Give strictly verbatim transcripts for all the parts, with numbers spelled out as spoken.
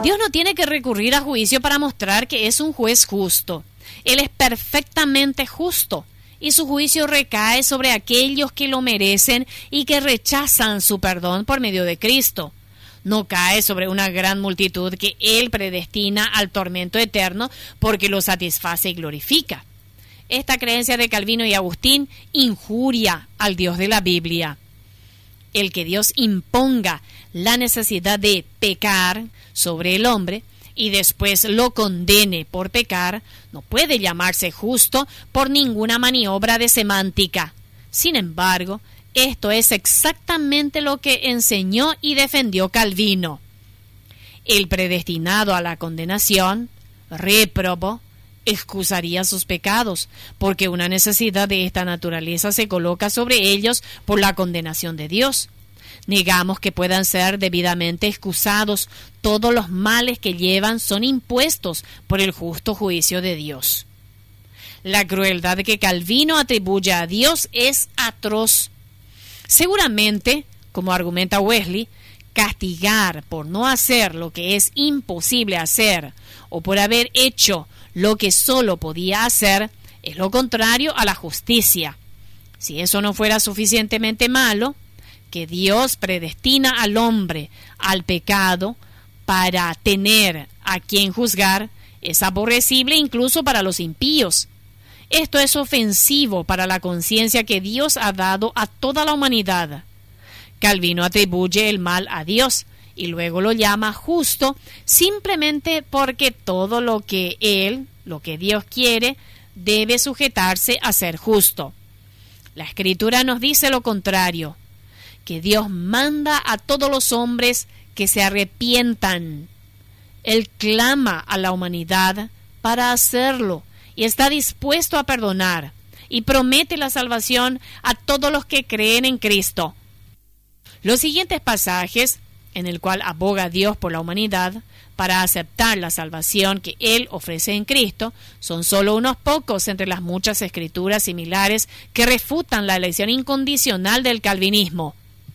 Dios no tiene que recurrir a juicio para mostrar que es un juez justo. Él es perfectamente justo y su juicio recae sobre aquellos que lo merecen y que rechazan su perdón por medio de Cristo. No cae sobre una gran multitud que Él predestina al tormento eterno porque lo satisface y glorifica. Esta creencia de Calvino y Agustín injuria al Dios de la Biblia. El que Dios imponga la necesidad de pecar sobre el hombre y después lo condene por pecar, no puede llamarse justo por ninguna maniobra de semántica. Sin embargo, esto es exactamente lo que enseñó y defendió Calvino. El predestinado a la condenación, réprobo, excusaría sus pecados, porque una necesidad de esta naturaleza se coloca sobre ellos por la condenación de Dios. Negamos que puedan ser debidamente excusados. Todos los males que llevan son impuestos por el justo juicio de Dios. La crueldad que Calvino atribuye a Dios es atroz. Seguramente, como argumenta Wesley, castigar por no hacer lo que es imposible hacer o por haber hecho lo que solo podía hacer es lo contrario a la justicia. Si eso no fuera suficientemente malo, que Dios predestina al hombre al pecado para tener a quien juzgar, es aborrecible incluso para los impíos. Esto es ofensivo para la conciencia que Dios ha dado a toda la humanidad. Calvino atribuye el mal a Dios y luego lo llama justo simplemente porque todo lo que Él, lo que Dios quiere, debe sujetarse a ser justo. La Escritura nos dice lo contrario, que Dios manda a todos los hombres que se arrepientan. Él clama a la humanidad para hacerlo y está dispuesto a perdonar y promete la salvación a todos los que creen en Cristo. Los siguientes pasajes, en el cual aboga Dios por la humanidad para aceptar la salvación que Él ofrece en Cristo, son solo unos pocos entre las muchas escrituras similares que refutan la elección incondicional del calvinismo.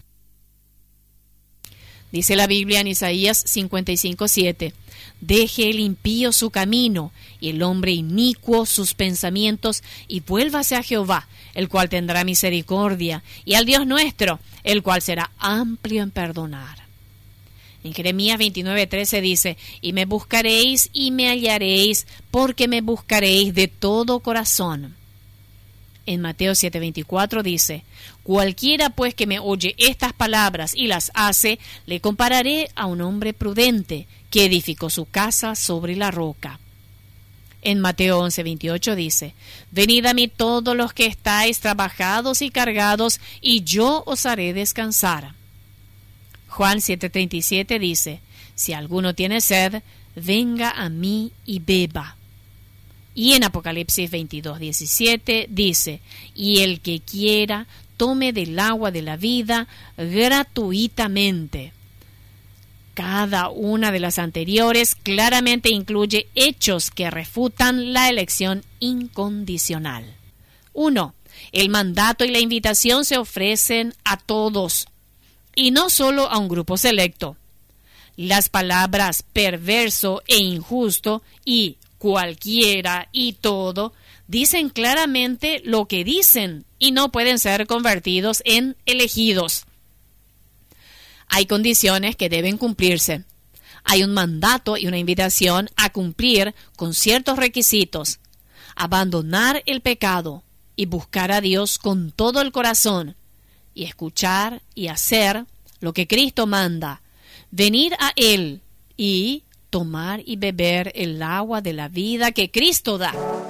Dice la Biblia en Isaías cincuenta y cinco siete, deje el impío su camino y el hombre inicuo sus pensamientos y vuélvase a Jehová, el cual tendrá misericordia, y al Dios nuestro, el cual será amplio en perdonar. En Jeremías veintinueve trece dice, y me buscaréis y me hallaréis, porque me buscaréis de todo corazón. En Mateo siete veinticuatro dice, cualquiera pues que me oye estas palabras y las hace, le compararé a un hombre prudente que edificó su casa sobre la roca. En Mateo once veintiocho dice, venid a mí todos los que estáis trabajados y cargados, y yo os haré descansar. Juan siete treinta y siete dice, si alguno tiene sed, venga a mí y beba. Y en Apocalipsis veintidós diecisiete dice, y el que quiera, tome del agua de la vida gratuitamente. Cada una de las anteriores claramente incluye hechos que refutan la elección incondicional. uno. El mandato y la invitación se ofrecen a todos, y no solo a un grupo selecto. Las palabras perverso e injusto y cualquiera y todo dicen claramente lo que dicen y no pueden ser convertidos en elegidos. Hay condiciones que deben cumplirse. Hay un mandato y una invitación a cumplir con ciertos requisitos. Abandonar el pecado y buscar a Dios con todo el corazón y escuchar y hacer lo que Cristo manda. Venir a Él y tomar y beber el agua de la vida que Cristo da.